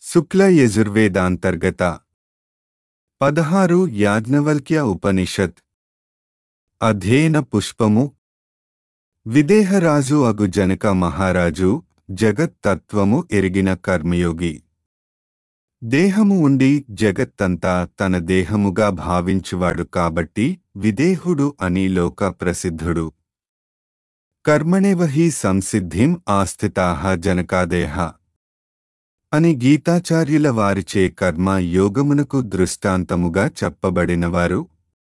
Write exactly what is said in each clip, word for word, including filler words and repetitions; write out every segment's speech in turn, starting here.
శుక్ల యజుర్వేదాంతర్గత పదహారు యాజ్ఞవల్క్య ఉపనిషత్ అధ్యయన పుష్పము. విదేహరాజు అగు జనక మహారాజు జగత్ తత్వము ఎరిగిన కర్మయోగి. దేహము ఉండి జగత్తంతా తన దేహముగా భావించువాడు కాబట్టి విదేహుడు అని లోక ప్రసిద్ధుడు. కర్మణేవ హి సంసిద్ధిం ఆస్థితాః జనకాదేహ అని గీతాచార్యుల వారిచే కర్మ యోగమునకు దృష్టాంతముగా చెప్పబడినవారు.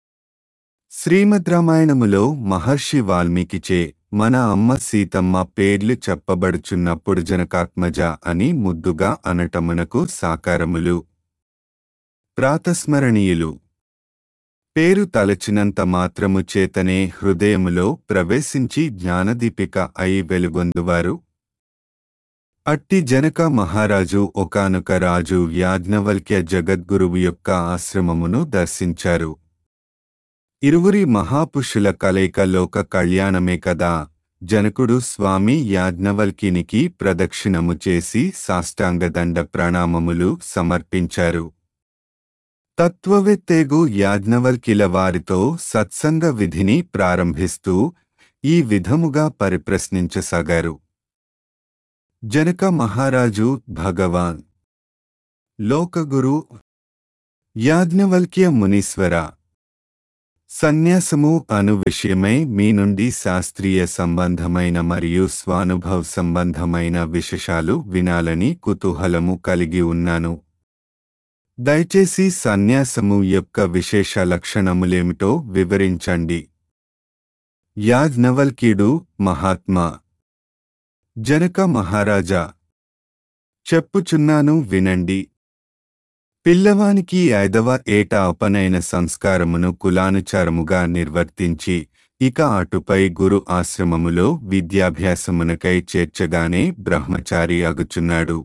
శ్రీమద్ రామాయణములో మహర్షి వాల్మీకిచే మన అమ్మ సీతమ్మ పేర్లు చెప్పబడుచున్నప్పుడు జనకాత్మజ అని ముద్దుగా అనటమునకు సాకారములు. ప్రాతస్మరణీయులు. పేరు తలచినంత మాత్రము చేతనే హృదయములో ప్రవేశించి జ్ఞానదీపిక అయి వెలుగొందువారు. అట్టి జనక మహారాజు ఒకానొక రాజు యాజ్ఞవల్క్య జగద్గురువు యొక్క ఆశ్రమమును దర్శించారు. ఇరువురి మహాపురుషుల కలయిక లోక కళ్యాణమే కదా. జనకుడు స్వామి యాజ్ఞవల్క్యునికి ప్రదక్షిణము చేసి సాష్టాంగదండ ప్రణామములు సమర్పించారు. తత్వవేత్తేగు యాజ్ఞవల్క్యుల వారితో సత్సంగ విధిని ప్రారంభిస్తూ ఈ విధముగా పరిప్రశ్నించసాగారు. జనక మహారాజు భగవాన్ లోకగురు యాజ్ఞవల్క్య మునీశ్వర, సన్యాసము అను విషయమై మీ నుండి శాస్త్రీయ సంబంధమైన మరియు స్వానుభవ సంబంధమైన విశేషాలు వినాలని కుతూహలము కలిగి ఉన్నాను. దయచేసి సన్యాసము యొక్క విశేష లక్షణములేమిటో వివరించండి. యాజ్ఞవల్క్యుడు మహాత్మా. జనక మహారాజా, చెప్పుచున్నాను వినండి. పిల్లవానికి ఐదవ ఏట ఉపనయన సంస్కారమును కులానుచారముగా నిర్వర్తించి ఇక అటుపై గురు ఆశ్రమములో విద్యాభ్యాసమునకై చేర్చగానే బ్రహ్మచారి అగుచున్నాడు.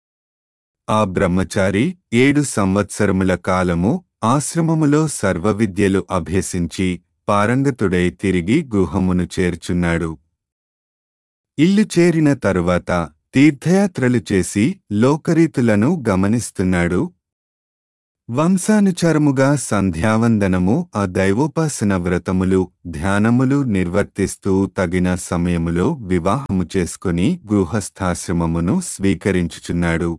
ఆ బ్రహ్మచారి ఏడు సంవత్సరముల కాలము ఆశ్రమములో సర్వవిద్యలు అభ్యసించి పారంగతుడై తిరిగి గృహమును చేర్చున్నాడు. ఇల్లు చేరిన తరువాత తీర్థయాత్రలు చేసి లోకరీతులను గమనిస్తున్నాడు. వంశానుచారముగా సంధ్యావందనము, ఆ దైవోపాసన వ్రతములు, ధ్యానములు నిర్వర్తిస్తూ తగిన సమయములో వివాహము చేసుకుని గృహస్థాశ్రమమును స్వీకరించుచున్నాడు.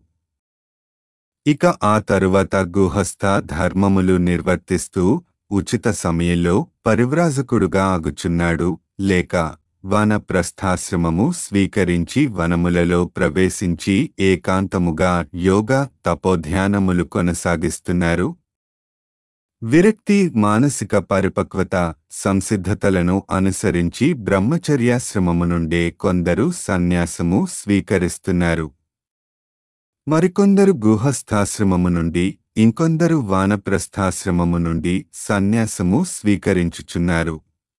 ఇక ఆ తరువాత గృహస్థ ధర్మములు నిర్వర్తిస్తూ ఉచిత సమయంలో పరివ్రాజకుడుగా అగుచున్నాడు. లేక వనప్రస్థాశ్రమము స్వీకరించి వనములలో ప్రవేశించి ఏకాంతముగా యోగ తపోధ్యానములు కొనసాగిస్తున్నారు. విరక్తి, మానసిక పరిపక్వత, సంసిద్ధతలను అనుసరించి బ్రహ్మచర్యాశ్రమము నుండే కొందరు సన్యాసము స్వీకరిస్తున్నారు. మరికొందరు గృహస్థాశ్రమము నుండి, ఇంకొందరు వానప్రస్థాశ్రమము నుండి సన్యాసము స్వీకరించుచున్నారు.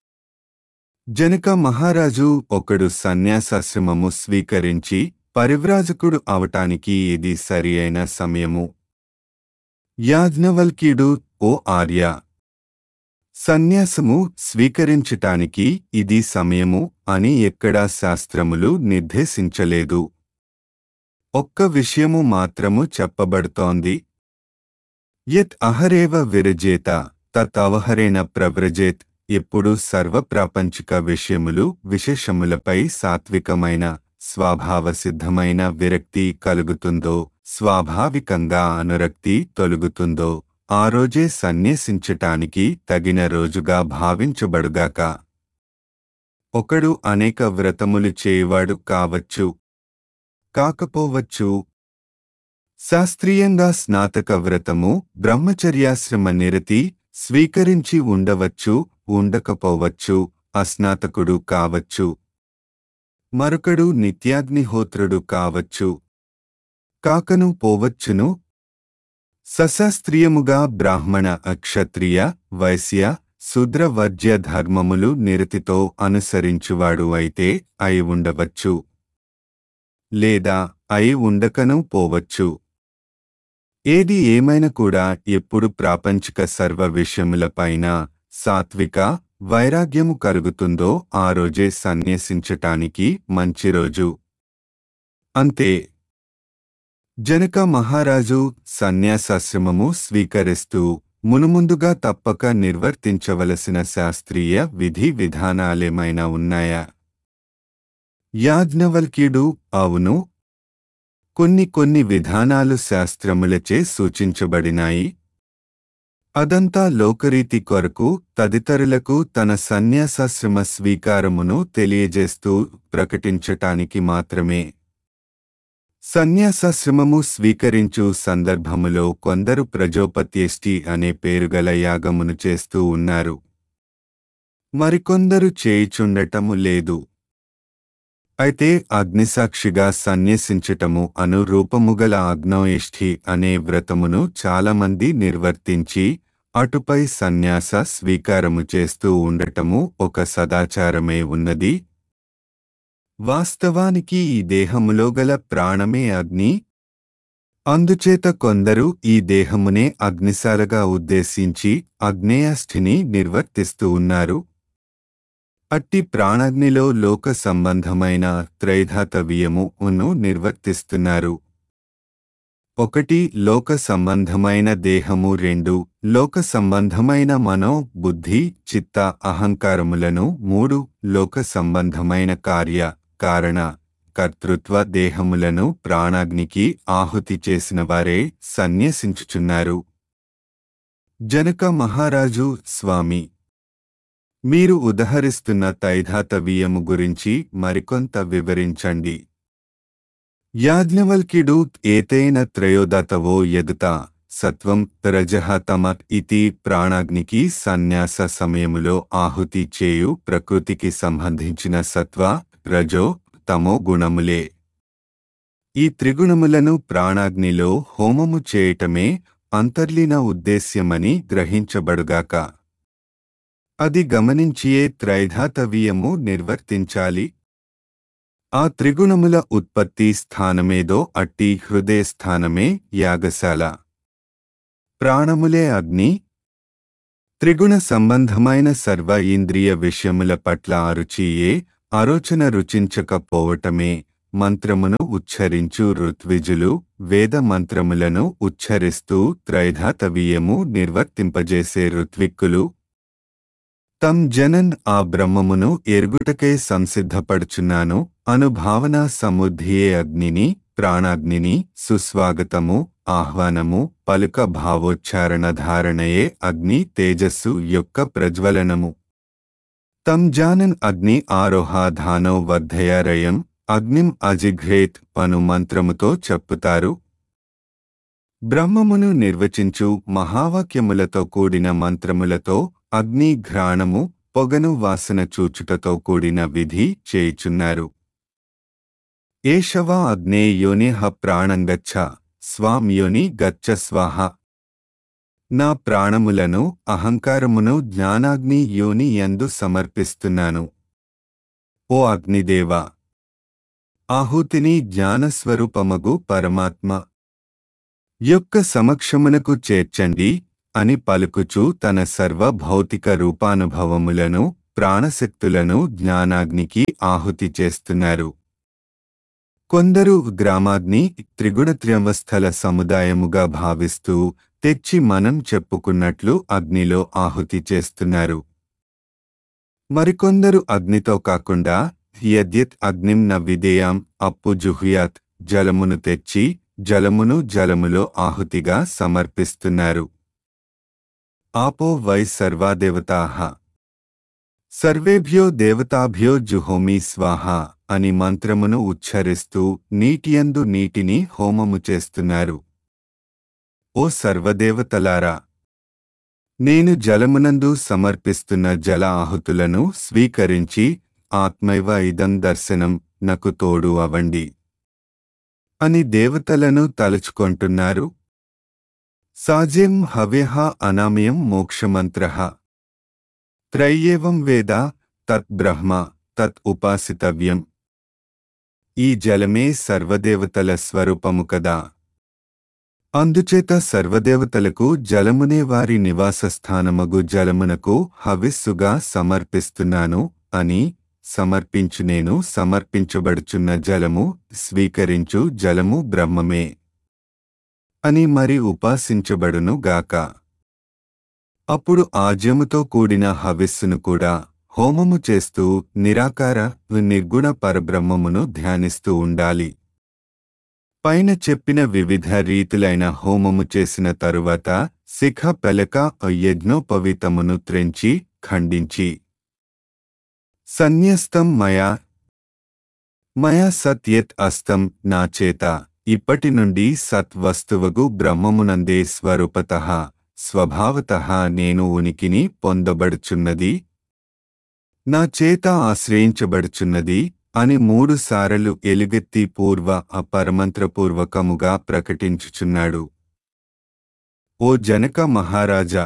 జనక మహారాజు ఒకడు సన్యాసాశ్రమము స్వీకరించి పరివ్రాజకుడు అవటానికి ఇది సరి అయిన సమయము. యాజ్ఞవల్క్యుడు, ఓ ఆర్య, సన్యాసము స్వీకరించటానికి ఇది సమయము అని ఎక్కడా శాస్త్రములు నిర్దేశించలేదు. ఒక్క విషయము మాత్రము చెప్పబడుతోంది. యత్ అహరేవ విరజేత తత్ అవహరేణ ప్రవ్రజేత్. ఎప్పుడు సర్వప్రాపంచిక విషయములు, విశేషములపై సాత్వికమైన స్వభావసిద్ధమైన విరక్తి కలుగుతుందో, స్వాభావికంగా అనురక్తి తొలగుతుందో ఆ రోజే సన్యసించటానికి తగిన రోజుగా భావించబడుగాక. ఒకడు అనేక వ్రతములు చేయువాడు కావచ్చు, కాకపోవచ్చు. శాస్త్రీయంగా స్నాతక వ్రతము, బ్రహ్మచర్యాశ్రమ నిరతి స్వీకరించి ఉండవచ్చు, ఉండకపోవచ్చు. అస్నాతకుడు కావచ్చు. మరొకడు నిత్యాగ్నిహోత్రుడు కావచ్చు, కాకను పోవచ్చును. సశాస్త్రీయముగా బ్రాహ్మణ, అక్షత్రియ, వైశ్య, శూద్రవర్జ్య ధర్మములు నిరతితో అనుసరించువాడు అయితే అయి ఉండవచ్చు, లేదా అయి ఉండకను పోవచ్చు. ఏది ఏమైనా కూడా ఎప్పుడు ప్రాపంచిక సర్వ విషయములపైన సాత్విక వైరాగ్యము కలుగుతుందో ఆ రోజే సన్యసించటానికి మంచి రోజు. అంతే. జనక మహారాజు సన్యాసాశ్రమము స్వీకరిస్తూ మునుముందుగా తప్పక నిర్వర్తించవలసిన శాస్త్రీయ విధి విధానాలేమైనా ఉన్నాయా? యాజ్ఞవల్క్యుడు: అవును, కొన్ని కొన్ని విధానాలు శాస్త్రములచే సూచించబడినాయి. అదంతా లోకరీతి కొరకు తదితరులకు తన సన్యాసాశ్రమ స్వీకారమును తెలియజేస్తూ ప్రకటించటానికి మాత్రమే. సన్యాసాశ్రమము స్వీకరించు సందర్భములో కొందరు ప్రజోపత్యేష్టి అనే పేరుగల యాగమును చేస్తూ ఉన్నారు. మరికొందరు చేయుచుండటము లేదు. అయితే అగ్నిసాక్షిగా సన్యసించటము అను రూపముగల ఆగ్నేయేష్ఠి అనే వ్రతమును చాలామంది నిర్వర్తించి అటుపై సన్యాస స్వీకారము చేస్తూ ఉండటము ఒక సదాచారమే ఉన్నది. వాస్తవానికి ఈ దేహములో గల ప్రాణమే అగ్ని. అందుచేత కొందరు ఈ దేహమునే అగ్నిశాలగా ఉద్దేశించి ఆగ్నేయాష్ఠిని నిర్వర్తిస్తూ ఉన్నారు. అట్టి ప్రాణాగ్నిలో లోక సంబంధమైన త్రైధాతవ్యమును నిర్వర్తిస్తున్నారు. ఒకటి లోక సంబంధమైన దేహము, రెండు లోక సంబంధమైన మనో బుద్ధి చిత్త అహంకారములను, మూడు లోక సంబంధమైన కార్య కారణ కర్తృత్వ దేహములను ప్రాణాగ్నికి ఆహుతి చేసిన వారే సన్యసించుచున్నారు. జనక మహారాజు: స్వామి, మీరు ఉదహరిస్తున్న తైధాతవీయము గురించి మరికొంత వివరించండి. యాజ్ఞవల్క్యుడు: ఏతేన త్రయోదాతవో యదుత సత్వం రజః తమ ఇతి ప్రాణాగ్నికి సన్యాస సమయములో ఆహుతి చేయు ప్రకృతికి సంబంధించిన సత్వ రజో తమో గుణములే. ఈ త్రిగుణములను ప్రాణాగ్నిలో హోమము చేయటమే అంతర్లీన ఉద్దేశ్యమని గ్రహించబడుగాక. అది గమనించియే త్రైధాతవీయము నిర్వర్తించాలి. ఆ త్రిగుణముల ఉత్పత్తి స్థానమేదో అట్టి హృదయ స్థానమే యాగశాల. ప్రాణములే అగ్ని. త్రిగుణ సంబంధమైన సర్వ ఇంద్రియ విషయముల పట్ల అరుచియే ఆలోచన రుచించకపోవటమే మంత్రమును ఉచ్చరించు ఋత్విజులు వేద మంత్రములను ఉచ్చరిస్తూ త్రైధాతవీయము నిర్వర్తింపజేసే ఋత్విక్కులు తం జనన్ ఆ బ్రహ్మమును ఎరుగుటకే సంసిద్ధపడుచున్నాను అను భావన సముద్ధియే అగ్నిని ప్రాణాగ్నిని సుస్వాగతము ఆహ్వానము పలుక భావోచ్చారణ ధారణయే అగ్ని తేజస్సు యొక్క ప్రజ్వలనము. తం జానన్ అగ్ని ఆరోహాధానో వర్ధయారయం అగ్నిం అజిఘ్రేత్ పను మంత్రముతో చెప్పుతారు. బ్రహ్మమును నిర్వచించు మహావాక్యములతో కూడిన మంత్రములతో అగ్ని ఘ్రాణము పొగను వాసన చూచుటతో కూడిన విధి చేయుచున్నారు. ఏషవా అగ్నే యోనిః ప్రాణంగచ్చ స్వాం యోని గచ్చ స్వాహ. నా ప్రాణములను అహంకారమును జ్ఞానాగ్ని యోని యందు సమర్పిస్తున్నాను. ఓ అగ్నిదేవా, ఆహుతిని జ్ఞానస్వరూపమగు పరమాత్మ యొక్క సమక్షమునకు చేర్చండి అని పలుకుచూ తన సర్వ భౌతిక రూపానుభవములను ప్రాణశక్తులను జ్ఞానాగ్నికి ఆహుతి చేస్తున్నారు. కొందరు గ్రామాగ్ని త్రిగుణత్రయవస్థల సముదాయముగా భావిస్తూ తెచ్చి మనం చెప్పుకున్నట్లు అగ్నిలో ఆహుతి చేస్తున్నారు. మరికొందరు అగ్నితో కాకుండా యద్యత్ అగ్నిం న విధేయాం అప్పు జుహ్యాత్ జలమును తెచ్చి జలమును జలములో ఆహుతిగా సమర్పిస్తున్నారు. ఆపో వై సర్వాదేవతాః సర్వేభ్యో దేవతాభ్యో జుహోమి స్వాహ అని మంత్రమును ఉచ్చరిస్తూ నీటియందు నీటిని హోమము చేస్తున్నారు. ఓ సర్వదేవతలారా, నేను జలమునందు సమర్పిస్తున్న జల ఆహుతులను స్వీకరించి ఆత్మైవ ఇదం దర్శనం నకు తోడు అవండి అని దేవతలను తలుచుకొంటున్నారు. సాజ్యం హవ్యః అనామయం మోక్షమంత్రః త్రయ్యేవం వేద తత్ బ్రహ్మ తత్ ఉపాసితవ్యం. ఈ జలమే సర్వదేవతల స్వరూపము కదా. అందుచేత సర్వదేవతలకు జలమునే వారి నివాసస్థానమగు జలమునకు హవిస్సుగా సమర్పిస్తున్నాను అని సమర్పించు. నేను సమర్పించబడుచున్న జలము స్వీకరించు జలము బ్రహ్మమే. అని మరి ఉపాసించబడును గాక. అప్పుడు ఆజ్యముతో కూడిన హవిస్సును కూడా హోమము చేస్తూ నిరాకార నిర్గుణ పరబ్రహ్మమును ధ్యానిస్తూ ఉండాలి. పైన చెప్పిన వివిధ రీతులైన హోమము చేసిన తరువాత శిఖ పెలక యజ్ఞోపవీతమును త్రెంచి ఖండించి సన్యస్తం మయా మయా సత్ యత్ అస్తం నా చేత ఇప్పటి నుండి సత్ వస్తువగు బ్రహ్మమునందే స్వరూపతః స్వభావతః నేను ఉనికిని పొందబడుచున్నది, నా చేత ఆశ్రయించబడుచున్నది అని మూడు సారలు ఎలుగెత్తి పూర్వ అపరమంత్రపూర్వకముగా ప్రకటించుచున్నాడు. ఓ జనక మహారాజా,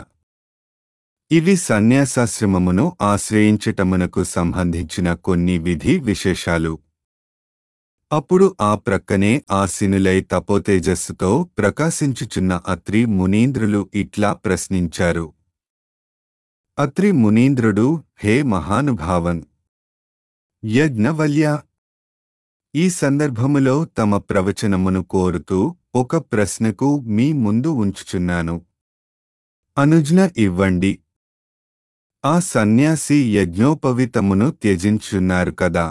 ఇవి సన్యాసాశ్రమమును ఆశ్రయించటమునకు సంబంధించిన కొన్ని విధి విశేషాలు. అప్పుడు ఆ ప్రక్కనే ఆసీనులై తపోతేజస్సుతో ప్రకాశించుచున్న అత్రి మునీంద్రులు ఇట్లా ప్రశ్నించారు. అత్రి మునీంద్రుడు, హే మహానుభావన్ యజ్ఞవల్య, ఈ సందర్భములో తమ ప్రవచనమును కోరుతూ ఒక ప్రశ్నకు మీ ముందు ఉంచుచున్నాను. అనుజ్ఞ ఇవ్వండి. ఆ సన్యాసి యజ్ఞోపవీతమును త్యజించున్నారు కదా.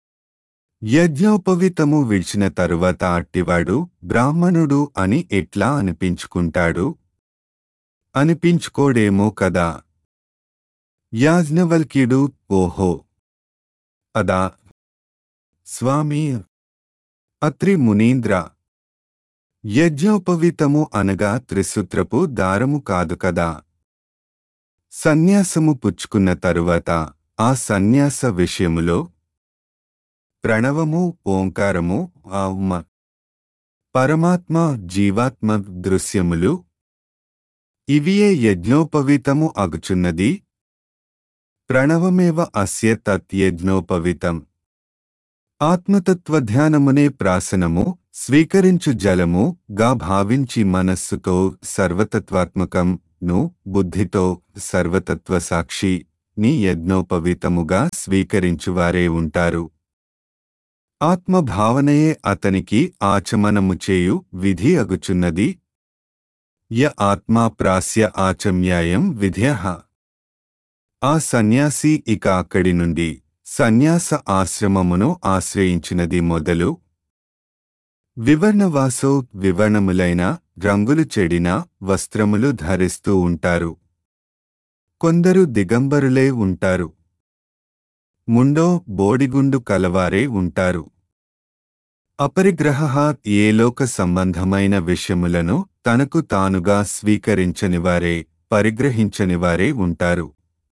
యజ్ఞోపవీతము విడిచిన తరువాత అట్టివాడు బ్రాహ్మణుడు అని ఎట్లా అనిపించుకుంటాడు? అనిపించుకోడేమో కదా. యాజ్ఞవల్క్యుడు, ఓహో అదా స్వామి. అత్రి మునీంద్ర, యజ్ఞోపవీతము అనగా త్రిసూత్రపు దారము కాదు కదా. సన్యాసము పుచ్చుకున్న తరువాత ఆ సన్యాస విషయములో ప్రణవము, ఓంకారము, ఆత్మ, పరమాత్మ, జీవాత్మ దృశ్యములు ఇవియే యజ్ఞోపవీతము అగుచున్నది. ప్రణవమేవ అస్య తత్ యజ్ఞోపవీతం. ఆత్మతత్వధ్యానమునే ప్రాసనము, స్వీకరించు జలము గా భావించి మనస్సుతో సర్వతత్వాత్మకం ను బుద్ధితో సర్వతత్వ సాక్షి ని యజ్ఞోపవీతముగా స్వీకరించువారే ఉంటారు. ఆత్మభావనయే అతనికి ఆచమనము చేయు విధి అగుచున్నది. య ఆత్మా ప్రాస్య ఆచమ్యాయం విధ్యః. ఆ సన్యాసి ఇక అక్కడి నుండి సన్యాస ఆశ్రమమును ఆశ్రయించినది మొదలు వివర్ణవాసో వివర్ణములైన రంగులు చెడిన వస్త్రములు ధరిస్తూ ఉంటారు. కొందరు దిగంబరులే ఉంటారు. ముండో బోడిగుండు కలవారే ఉంటారు. అపరిగ్రహ ఏ లోక సంబంధమైన విషయములను తనకు తానుగా స్వీకరించనివారే, పరిగ్రహించనివారే ఉంటారు.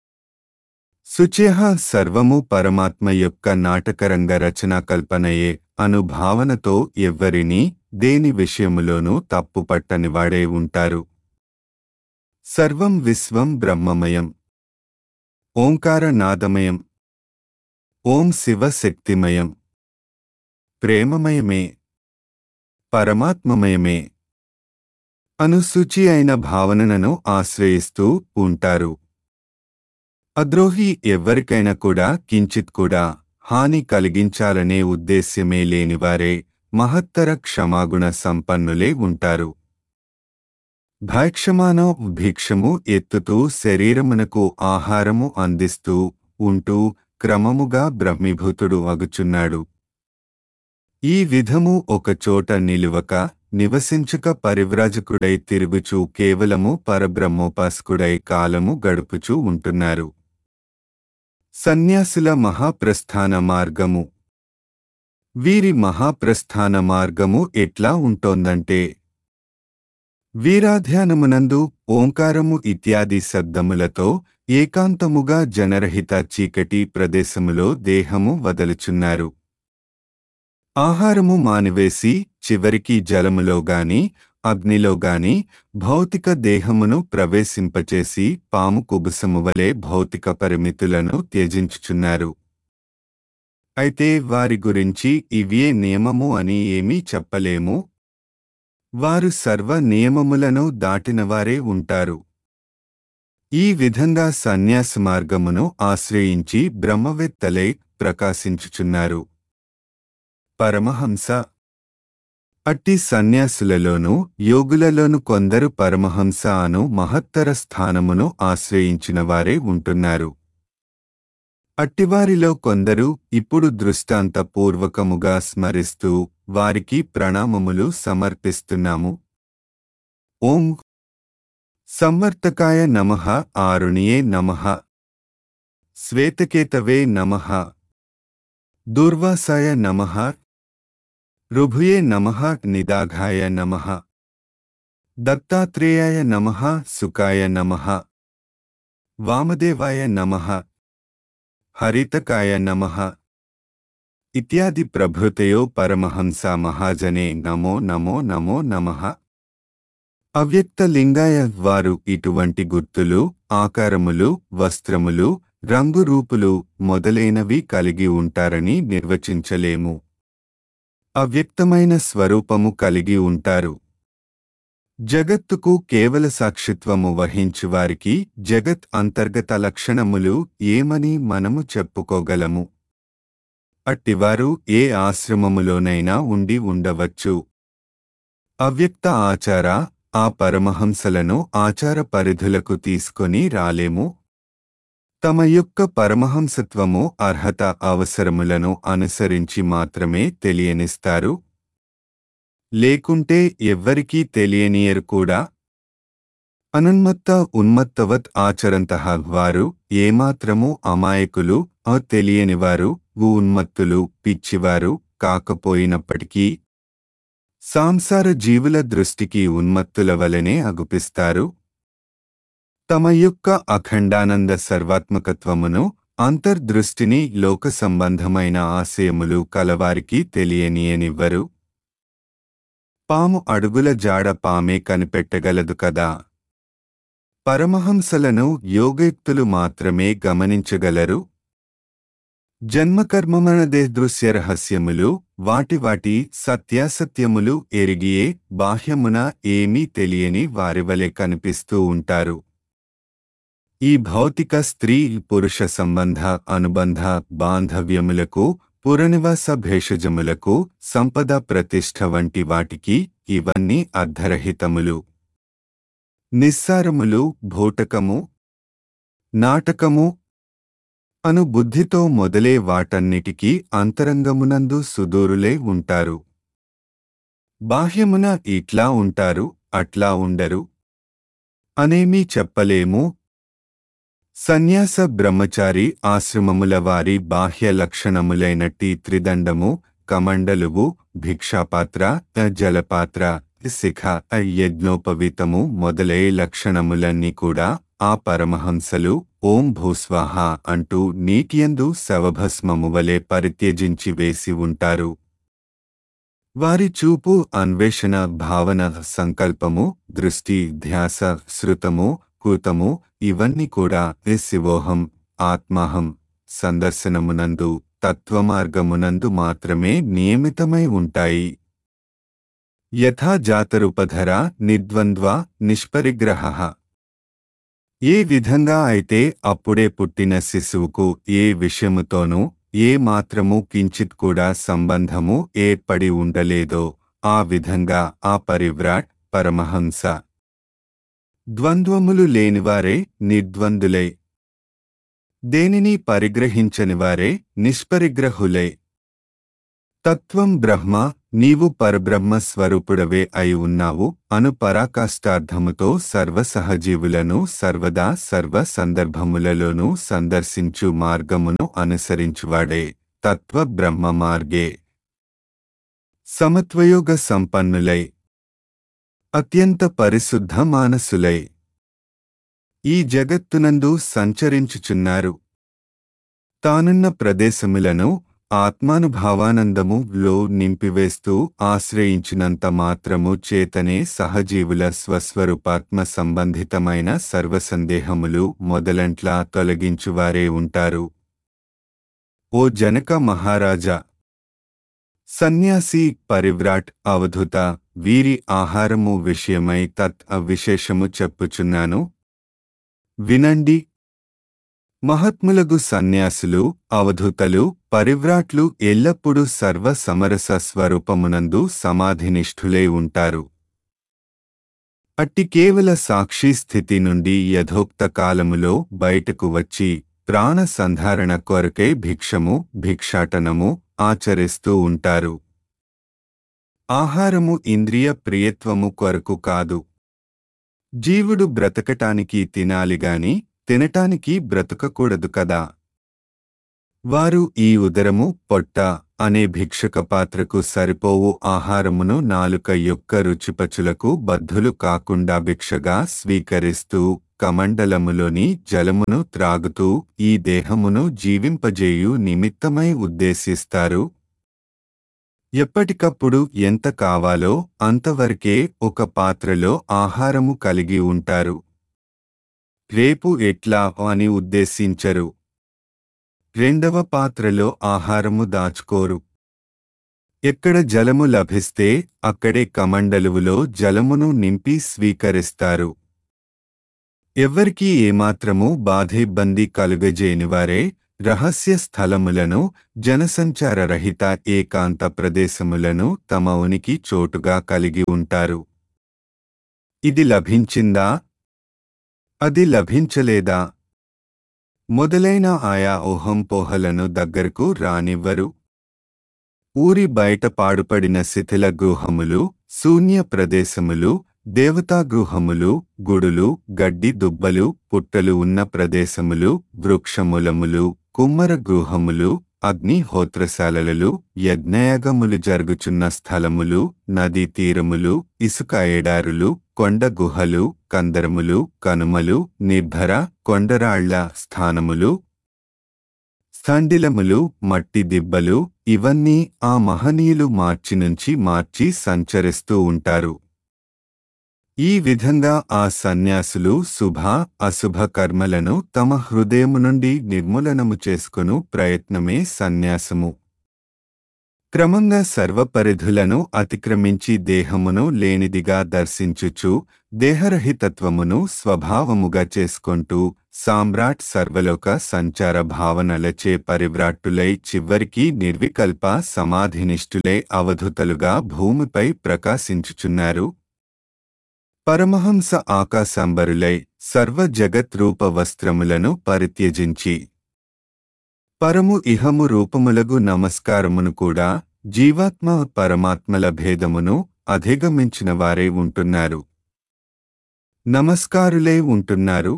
శుచ్యః సర్వము పరమాత్మ యొక్క నాటకరంగ రచనా కల్పనయే అను భావనతో ఎవ్వరినీ దేని విషయములోనూ తప్పుపట్టనివాడే ఉంటారు. సర్వం విశ్వం బ్రహ్మమయం, ఓంకార నాదమయం, ఓం శివ శక్తిమయం, ప్రేమమయమే, పరమాత్మమయమే అను శుచి అయిన భావనను ఆశ్రయిస్తూ ఉంటారు. అద్రోహి ఎవ్వరికైనా కూడా కించిత్ కూడా హాని కలిగించాలనే ఉద్దేశ్యమే లేనివారే మహత్తర క్షమాగుణ సంపన్నులే ఉంటారు. భైక్షమానో భిక్షము ఎత్తుతూ శరీరమునకు ఆహారము అందిస్తూ ఉంటూ క్రమముగా బ్రహ్మీభూతుడు అగుచున్నాడు. ఈ విధము ఒకచోట నిలువక నివసించక పరివ్రాజకుడై తిరుగుచూ కేవలము పరబ్రహ్మోపాసకుడై కాలము గడుపుచూ ఉంటున్నారు. సన్యాసుల మహాప్రస్థాన మార్గము. వీరి మహాప్రస్థాన మార్గము ఎట్లా ఉంటోందంటే, వీరాధ్యానమునందు ఓంకారము ఇత్యాది శబ్దములతో ఏకాంతముగా జనరహిత చీకటి ప్రదేశములో దేహము వదలుచున్నారు. ఆహారము మానివేసి చివరికి జలములోగాని అగ్నిలోగాని భౌతిక దేహమును ప్రవేశింపచేసి పాము కుబుసము వలె భౌతిక పరిమితులను త్యజించుచున్నారు. అయితే వారి గురించి ఇవే నియమము అని ఏమీ చెప్పలేము. వారు సర్వ నియమములను దాటినవారే ఉంటారు. ఈ విధంగా సన్యాస మార్గమును ఆశ్రయించి బ్రహ్మవేత్తలై ప్రకాశించుచున్నారు. పరమహంస అట్టి సన్యాసులలోనూ యోగులలోను కొందరు పరమహంస అను మహత్తర స్థానమును ఆశ్రయించిన వారే ఉంటున్నారు. అట్టివారిలో కొందరు ఇప్పుడు దృష్టాంతపూర్వకముగా స్మరిస్తూ వారికి ప్రణామములు సమర్పిస్తున్నాము. ఓం సంవర్తకాయ నమః, ఆరుణియే నమః, శ్వేతకేతవే నమః, దూర్వాసాయ నమః, రుభుయే నమః, నిదాఘాయ నమః, దత్తాత్రేయాయ నమః, సుకాయ నమః, వామదేవాయ నమః, హరితకాయ నమః ఇత్యాది ప్రభృతయో పరమహంస మహాజనే నమో నమో నమో నమః. అవ్యక్త లింగాయ వారు ఇటువంటి గుర్తులు, ఆకారములు, వస్త్రములు, రంగు రూపులు మొదలైనవి కలిగి ఉంటారని నిర్వచించలేము. అవ్యక్తమైన స్వరూపము కలిగి ఉంటారు. జగత్తుకు కేవల సాక్షిత్వము వహించువారికి జగత్ అంతర్గత లక్షణములు ఏమని మనము చెప్పుకోగలము? అట్టివారు ఏ ఆశ్రమములోనైనా ఉండి ఉండవచ్చు. అవ్యక్త ఆచార ఆ పరమహంసలను ఆచార పరిధులకు తీసుకొని రాలేము. తమ యొక్క పరమహంసత్వము అర్హత అవసరములను అనుసరించి మాత్రమే తెలియనిస్తారు. లేకుంటే ఎవ్వరికీ తెలియనియరు కూడా. అనున్మత్త ఉన్మత్తవత్ ఆచరంతః వారు ఏమాత్రము అమాయకులు, ఆ తెలియనివారు, ఉన్మత్తులు, పిచ్చివారు కాకపోయినప్పటికీ సాంసార జీవుల దృష్టికి ఉన్మత్తుల వలెనే అగుపిస్తారు. తమ యొక్క అఖండానంద సర్వాత్మకత్వమును, అంతర్దృష్టిని లోక సంబంధమైన ఆశయములు కలవారికి తెలియనీయనివ్వరు. పాము అడుగుల జాడ పామే కనిపెట్టగలదు కదా. పరమహంసలను యోగయుక్తులు మాత్రమే గమనించగలరు. జన్మకర్మమనదే దృశ్య రహస్యములు వాటి వాటి సత్యాసత్యములు ఎరిగియే బాహ్యమున ఏమీ తెలియని వారివలె కనిపిస్తూ ఉంటారు. ఈ భౌతిక స్త్రీ పురుష సంబంధ అనుబంధ బాంధవ్యములకు, పురనివాస భేషజములకు, సంపద ప్రతిష్ఠ వంటి వాటికి ఇవన్నీ అర్ధరహితములు, నిస్సారములు, భూటకము, నాటకము అను బుద్ధితో మొదలే వాటన్నిటికీ అంతరంగమునందు సుదూరులే ఉంటారు. బాహ్యమున ఇట్లా ఉంటారు, అట్లా ఉండరు అనేమీ చెప్పలేము. సన్యాస బ్రహ్మచారి ఆశ్రమముల వారి బాహ్య లక్షణములైనట్టి త్రిదండము, కమండలువు, భిక్షాపాత్ర, జలపాత్ర, శిఖ, యజ్ఞోపవీతము మొదలై లక్షణములన్నీ కూడా ఆ పరమహంసలు ఓం భూస్వాహ అంటూ నీటియందు శవభస్మము వలె పరిత్యజించి వేసి ఉంటారు. వారి చూపు, అన్వేషణ, భావన, సంకల్పము, దృష్టి, ధ్యాస, శృతము, కూతము ఇవన్నీ కూడా శివోహం, ఆత్మాహం సందర్శనమునందు, తత్వమార్గమునందు మాత్రమే నియమితమై ఉంటాయి. యథా జాతరూపధర నిర్ద్వంద్వ నిష్పరిగ్రహః. ఏ విధంగా అయితే అప్పుడే పుట్టిన శిశువుకు ఏ విషయముతోనూ ఏ మాత్రము కించిత్ కూడా సంబంధము ఏర్పడి ఉండలేదో ఆ విధంగా ఆ పరివ్రాట్ పరమహంస ద్వంద్వములు లేనివారే నిర్ద్వందులై, దేనిని పరిగ్రహించనివారే నిష్పరిగ్రహులై. తత్వం బ్రహ్మ, నీవు పరబ్రహ్మ స్వరూపుడవే అయి ఉన్నావు అను పరాకాష్టార్థముతో సర్వసహజీవులను సర్వదా సర్వ సందర్భములలోనూ సందర్శించు మార్గమును అనుసరించువాడే తత్వ బ్రహ్మ మార్గే. సమత్వయోగ సంపన్నులై, అత్యంత పరిశుద్ధ మానసులై ఈ జగత్తునందు సంచరించుచున్నారు. తానున్న ప్రదేశములను ఆత్మానుభావానందము లో నింపివేస్తూ ఆశ్రయించినంత మాత్రము చేతనే సహజీవుల స్వస్వరూపాత్మ సంబంధితమైన సర్వసందేహములు మొదలంట్లా తొలగించువారే ఉంటారు. ఓ జనక మహారాజా, సన్యాసి, పరివ్రాట్, అవధూత వీరి ఆహారము విషయమై తత్ విశేషము చెప్పుచున్నాను, వినండి. మహాత్ములగు సన్యాసులు అవధూతలు పరివ్రాట్లు ఎల్లప్పుడూ సర్వ సమరస స్వరూపమునందు సమాధినిష్ఠులై ఉంటారు. అట్టి కేవల సాక్షి స్థితి నుండి యథోక్త కాలములో బయటకు వచ్చి ప్రాణ సంధారణ కొరకై భిక్షము భిక్షాటనము ఆచరిస్తూ ఉంటారు. ఆహారము ఇంద్రియ ప్రియత్వము కొరకు కాదు. జీవుడు బ్రతకటానికి తినాలిగాని తినటానికి బ్రతకకూడదు కదా. వారు ఈ ఉదరము పొట్ట అనే భిక్షక పాత్రకు సరిపోవు ఆహారమును నాలుక యొక్క రుచిపచులకు బద్ధులు కాకుండా భిక్షగా స్వీకరిస్తూ కమండలములోని జలమును త్రాగుతూ ఈ దేహమును జీవింపజేయు నిమిత్తమై ఉద్దేశిస్తారు. ఎప్పటికప్పుడు ఎంత కావాలో అంతవరకే ఒక పాత్రలో ఆహారము కలిగి ఉంటారు. రేపు ఎట్లా అని ఉద్దేశించరు. రెండవ పాత్రలో ఆహారము దాచుకోరు. ఎక్కడ జలము లభిస్తే అక్కడే కమండలువులో జలమును నింపి స్వీకరిస్తారు. ఎవ్వరికీ ఏమాత్రము బాధేబ్బంది కలుగజేయనివారే రహస్య స్థలములను జనసంచారరహిత ఏకాంత ప్రదేశములను తమ ఉనికి చోటుగా కలిగి ఉంటారు. ఇది లభించిందా, అది లభించలేదా మొదలైన ఆయా ఊహంపోహలను దగ్గరకు రానివ్వరు. ఊరి బయట పాడుపడిన శిథిల గృహములు, శూన్య ప్రదేశములు, దేవతాగృహములు, గుడులు, గడ్డి దుబ్బలు, పుట్టలు ఉన్న ప్రదేశములు, వృక్షమూలములు, కుమ్మర గృహములు, అగ్నిహోత్రశాలలు, యజ్ఞయాగములు జరుగుచున్న స్థలములు, నదీ తీరములు, ఇసుక ఎడారులు, కొండ గుహలు, కందరములు, కనుమలు, నిర్భర కొండరాళ్ల స్థానములు, స్థండిలములు, మట్టి దిబ్బలు ఇవన్నీ ఆ మహనీయులు మార్చి నుంచి మార్చి సంచరిస్తూ ఉంటారు. ఈ విధంగా ఆ సన్యాసులు శుభ అశుభ కర్మలను తమ హృదయము నుండి నిర్మూలనము చేసుకొను ప్రయత్నమే సన్యాసము. క్రమంగా సర్వపరిధులను అతిక్రమించి దేహమును లేనిదిగా దర్శించుచు దేహరహితత్వమును స్వభావముగా చేసుకొంటూ సామ్రాట్ సర్వలోక సంచార భావనలచే పరివ్రాట్టులై చివరికి నిర్వికల్ప సమాధినిష్ఠులై అవధూతలుగా భూమిపై ప్రకాశించుచున్నారు. పరమహంస ఆకాశంబరులై సర్వ జగత్రూప వస్త్రములను పరిత్యజించి పరము ఇహము రూపములగు నమస్కారమును కూడా జీవాత్మ పరమాత్మల భేదమును అధిగమించిన వారే ఉంటున్నారు. నమస్కారులై ఉంటున్నారు.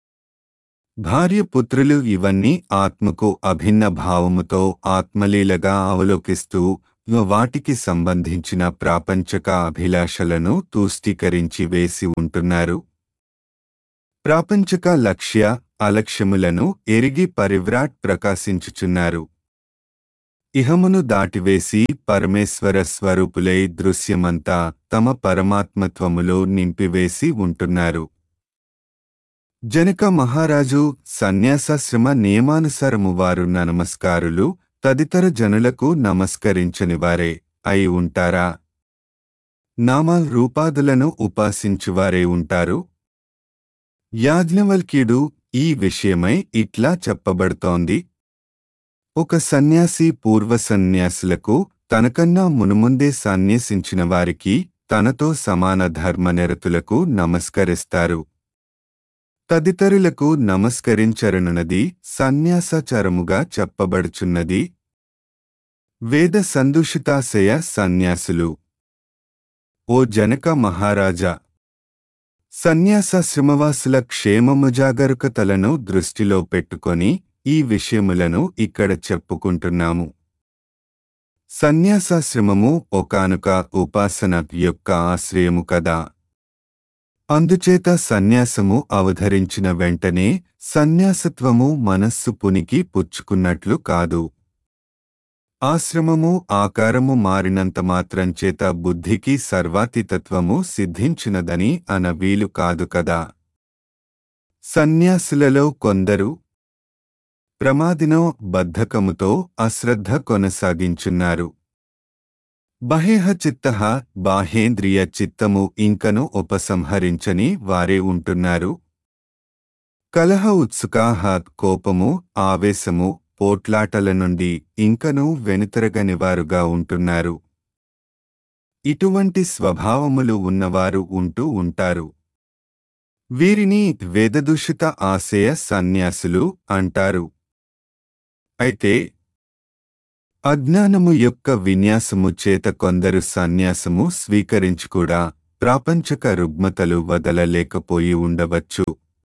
భార్య పుత్రులు ఇవన్నీ ఆత్మకు అభిన్న భావముతో ఆత్మలీలగా అవలోకిస్తూ వాటికి సంబంధించిన ప్రాపంచక అభిలాషలను తూష్టీకరించి వేసి ఉంటున్నారు. ప్రాపంచక లక్ష్య అలక్ష్యములను ఎరిగి పరివ్రాట్ ప్రకాశించుచున్నారు. ఇహమును దాటివేసి పరమేశ్వర స్వరూపులై దృశ్యమంతా తమ పరమాత్మత్వములో నింపివేసి ఉంటున్నారు. జనక మహారాజు సన్యాసాశ్రమ నియమానుసారము వారు నమస్కారులు తదితర జనులకు నమస్కరించని వారే అయి ఉంటారా? నామ రూపాదులను ఉపాసించువారే ఉంటారు. యాజ్ఞవల్క్యుడు ఈ విషయమై ఇట్లా చెప్పబడుతోంది. ఒక సన్యాసి పూర్వ సన్యాసులకు తనకన్నా మునుముందే సన్యసించిన వారికి తనతో సమాన ధర్మనిరతులకు నమస్కరిస్తారు. తదితరులకు నమస్కరించరనున్నది సన్యాసాచారముగా చెప్పబడుచున్నది. వేద సందూషితాశయ సన్యాసులు. ఓ జనక మహారాజా, సన్యాసాశ్రమవాసుల క్షేమము జాగరూకతలను దృష్టిలో పెట్టుకొని ఈ విషయములను ఇక్కడ చెప్పుకుంటున్నాము. సన్యాసాశ్రమము ఒకానొక ఉపాసన యొక్క ఆశ్రయము కదా. అందుచేత సన్యాసము అవధరించిన వెంటనే సన్యాసత్వము మనస్సు పునికి పుచ్చుకున్నట్లు కాదు. ఆశ్రమము ఆకారము మారినంత మాత్రం చేత బుద్ధికి సర్వాతీతత్వము సిద్ధించినదని అన వీలు కాదు కదా. సన్యాసులలో కొందరు ప్రమాదినో బద్ధకముతో అశ్రద్ధ కొనసాగించున్నారు. బహేహ చిత్తః బాహేంద్రియ చిత్తము ఇంకను ఉపసంహరించని వారే ఉంటున్నారు. కలహ ఉత్సుకాహ కోపము ఆవేశము పోట్లాటల నుండి ఇంకనూ వెనుతిరగనివారుగా ఉంటున్నారు. ఇటువంటి స్వభావములు ఉన్నవారు ఉంటూ ఉంటారు. వీరిని వేదదూషిత ఆశయ సన్యాసులు అంటారు. అయితే అజ్ఞానము యొక్క విన్యాసము చేత కొందరు సన్యాసము స్వీకరించుకూడా ప్రాపంచక రుగ్మతలు వదలలేకపోయి ఉండవచ్చు.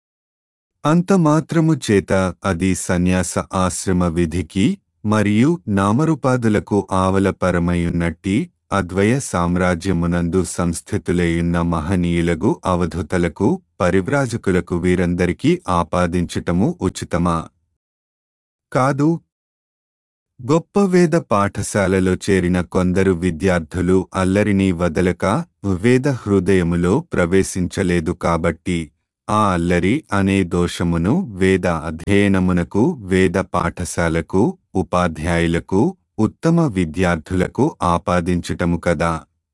అంతమాత్రము చేత అది సన్యాస ఆశ్రమ విధికి మరియు నామరూపాదులకు ఆవలపరమయున్నట్టి అద్వయ సామ్రాజ్యమునందు సంస్థితులైయున్న మహనీయులగు అవధూతలకు పరివ్రాజకులకు వీరందరికీ ఆపాదించుటము ఉచితమా? కాదు. గొప్ప వేద పాఠశాలలో చేరిన కొందరు విద్యార్థులు అల్లరిని వదలక వేద హృదయములో ప్రవేశించలేదు కాబట్టి ఆ అల్లరి అనే దోషమును వేద అధ్యయనమునకు వేద పాఠశాలకు ఉపాధ్యాయులకు ఉత్తమ విద్యార్థులకు ఆపాదించుటము కదా.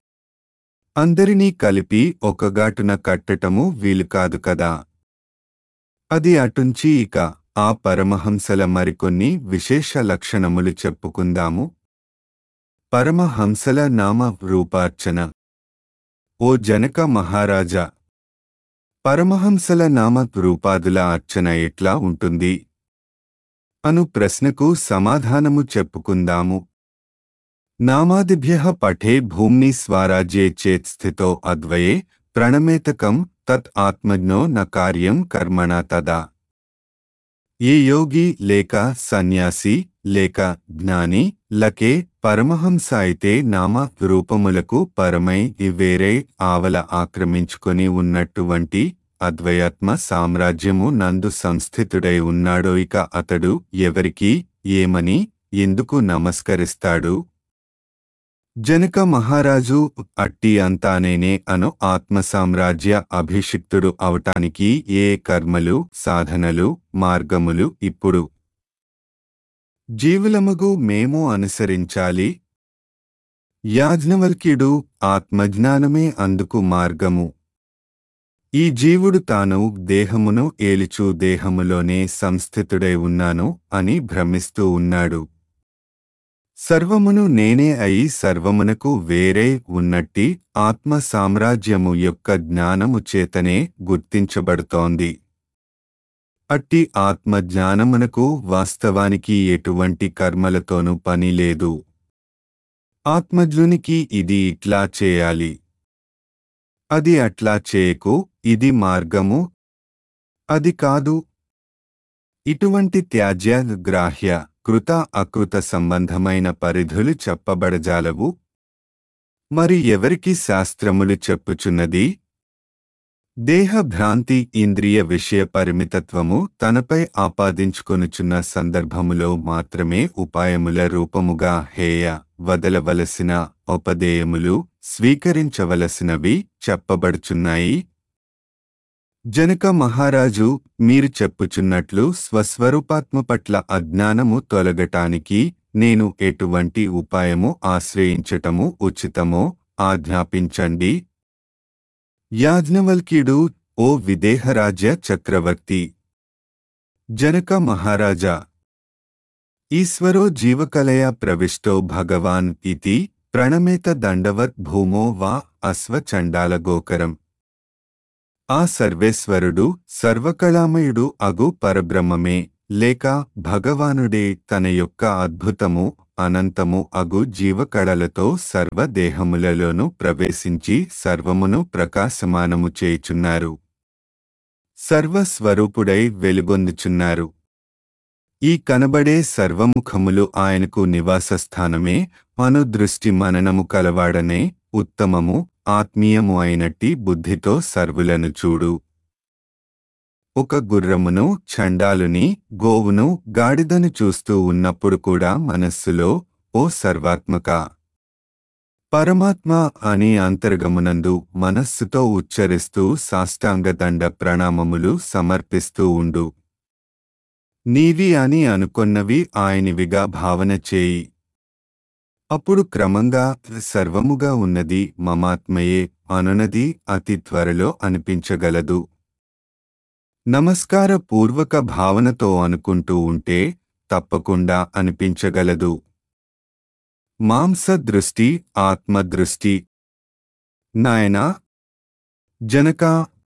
అందరినీ కలిపి ఒకగాటున కట్టటము వీలుకాదు కదా. అది అటుంచి ఇక ఆ పరమహంసల మరికొన్ని విశేష లక్షణములు చెప్పుకుందాము. పరమహంసల నామ రూపార్చన. ఓ జనక మహారాజా, పరమహంసల నామ రూపాదుల అర్చన ఎట్లా ఉంటుంది అను ప్రశ్నకు సమాధానము చెప్పుకుందాము. నామాదిభ్యః పఠే భూమ్ని స్వరాజ్యే చేత్ స్థితో అద్వయే ప్రణమేతకం తత్ ఆత్మజ్ఞో న కార్యం కర్మణ తదా. ఏ యోగి లేక సన్యాసి లేక జ్ఞాని లకే పరమహంస అయితే నామ రూపములకు పరమై వేరే ఆవల ఆక్రమించుకొని ఉన్నటువంటి అద్వయాత్మ సామ్రాజ్యము నందు సంస్థితుడై ఉన్నాడో ఇక అతడు ఎవరికి ఏమని ఎందుకు నమస్కరిస్తాడు? జనక మహారాజు అట్టి అంతానేనే అను ఆత్మసామ్రాజ్య అభిషిక్తుడు అవటానికి ఏ కర్మలు సాధనలు మార్గములు ఇప్పుడు జీవులమగు మేము అనుసరించాలి? యాజ్ఞవల్క్యుడు ఆత్మజ్ఞానమే అందుకు మార్గము. ఈ జీవుడు తాను దేహమును ఏలిచూ దేహములోనే సంస్థితుడై ఉన్నాను అని భ్రమిస్తూ ఉన్నాడు. సర్వమును నేనే అయి సర్వమునకు వేరే ఉన్నట్టి ఆత్మ సామ్రాజ్యము యొక్క జ్ఞానము చేతనే గుర్తించబడుతోంది. అట్టి ఆత్మజ్ఞానమునకు వాస్తవానికి ఎటువంటి కర్మలతోనూ పని లేదు. ఆత్మజ్ఞునికి ఇది ఇట్లా చేయాలి, అది అట్లా చేయకు, ఇది మార్గము, అది కాదు. ఇటువంటి త్యాజ్య గ్రాహ్య కృత అకృత సంబంధమైన పరిధులు చెప్పబడజాలవు. మరి ఎవరికి శాస్త్రములు చెప్పుచున్నది? దేహ భ్రాంతి ఇంద్రియ విషయ పరిమితత్వము తనపై ఆపాదించుకొనుచున్న సందర్భములో మాత్రమే ఉపాయముల రూపముగా హేయ వదలవలసిన ఉపదేయములు స్వీకరించవలసినవి చెప్పబడుచున్నాయి. జనక మహారాజు, మీరు చెప్పుచున్నట్లు స్వస్వరూపాత్మ పట్ల అజ్ఞానము తొలగటానికి నేను ఎటువంటి ఉపాయము ఆశ్రయించటము ఉచితమో ఆజ్ఞాపించండి. యాజ్ఞవల్క్యుడు, ఓ విదేహరాజ్య చక్రవర్తి. జనక మహారాజా, ఈశ్వరో జీవకలయా ప్రవిష్టో భగవాన్ ఇతి ప్రణమేత దండవత్ భూమో వా అశ్వచండాలగోకరం. ఆ సర్వేశ్వరుడు సర్వకళామయుడు అగు పరబ్రహ్మమే లేక భగవానుడే తన యొక్క అద్భుతము అనంతము అగు జీవకళలతో సర్వదేహములలోనూ ప్రవేశించి సర్వమును ప్రకాశమానము చేయుచున్నారు. సర్వస్వరూపుడై వెలుగొందుచున్నారు. ఈ కనబడే సర్వముఖములు ఆయనకు నివాసస్థానమే. అనుదృష్టి మననము కలవాడనే ఉత్తమము ఆత్మీయము అయినట్టి బుద్ధితో సర్వులను చూడు. ఒక గుర్రమును చండాలుని గోవును గాడిదను చూస్తూ ఉన్నప్పుడు కూడా మనస్సులో ఓ సర్వాత్మక పరమాత్మ అని అంతర్గమునందు మనస్సుతో ఉచ్చరిస్తూ సాష్టాంగదండ ప్రణామములు సమర్పిస్తూ ఉండు. నీవి అని అనుకొన్నవి ఆయనివిగా భావన చేయి. అప్పుడు క్రమంగా సర్వముగా ఉన్నది మమాత్మయే అనునది అతి త్వరలో అనిపించగలదు. నమస్కార పూర్వక భావనతో అనుకుంటూ ఉంటే తప్పకుండా అనిపించగలదు. మాంస దృష్టి, ఆత్మదృష్టి. నాయనా జనకా,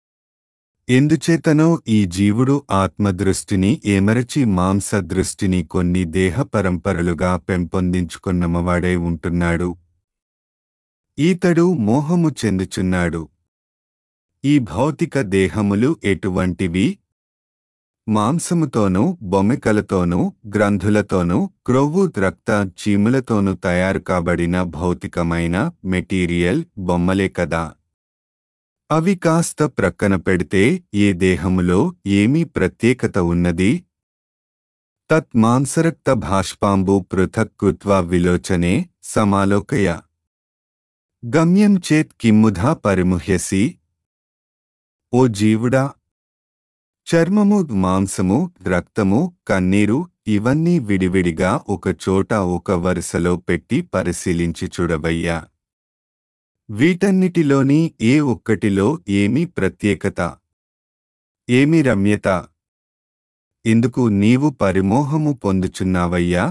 ఎందుచేతనో ఈ జీవుడు ఆత్మదృష్టిని ఏమరచి మాంస దృష్టిని కొన్ని దేహ పరంపరలుగా పెంపొందించుకున్నమవాడై ఉంటున్నాడు. ఈతడు మోహము చెందుచున్నాడు. ఈ భౌతిక దేహములు ఎటువంటివి? మాంసముతోనూ, బొమ్మికలతోనూ, గ్రంథులతోనూ, క్రొవ్వు, రక్త, చీములతోనూ తయారు కాబడిన భౌతికమైన మెటీరియల్ బొమ్మలే కదా. అవి కాస్త ప్రక్కన పెడితే ఏ దేహములో ఏమీ ప్రత్యేకత ఉన్నది? తత్ మాంసరక్త భాష్పాంబు పృథక్ కృత్వా విలోచనే సమాలోకయ గమ్యం చేత్ కిమ్ముధా పరిముహ్యసి. ఓ జీవుడా, చర్మము, మాంసము, రక్తము, కన్నీరు ఇవన్నీ విడివిడిగా ఒక చోట ఒక వరుసలో పెట్టి పరిశీలించి చూడవయ్యా. వీటన్నిటిలోని ఏ ఒక్కటిలో ఏమి ప్రత్యేకత, ఏమి రమ్యత? ఇందుకు నీవు పరిమోహము పొందుచున్నావయ్యా.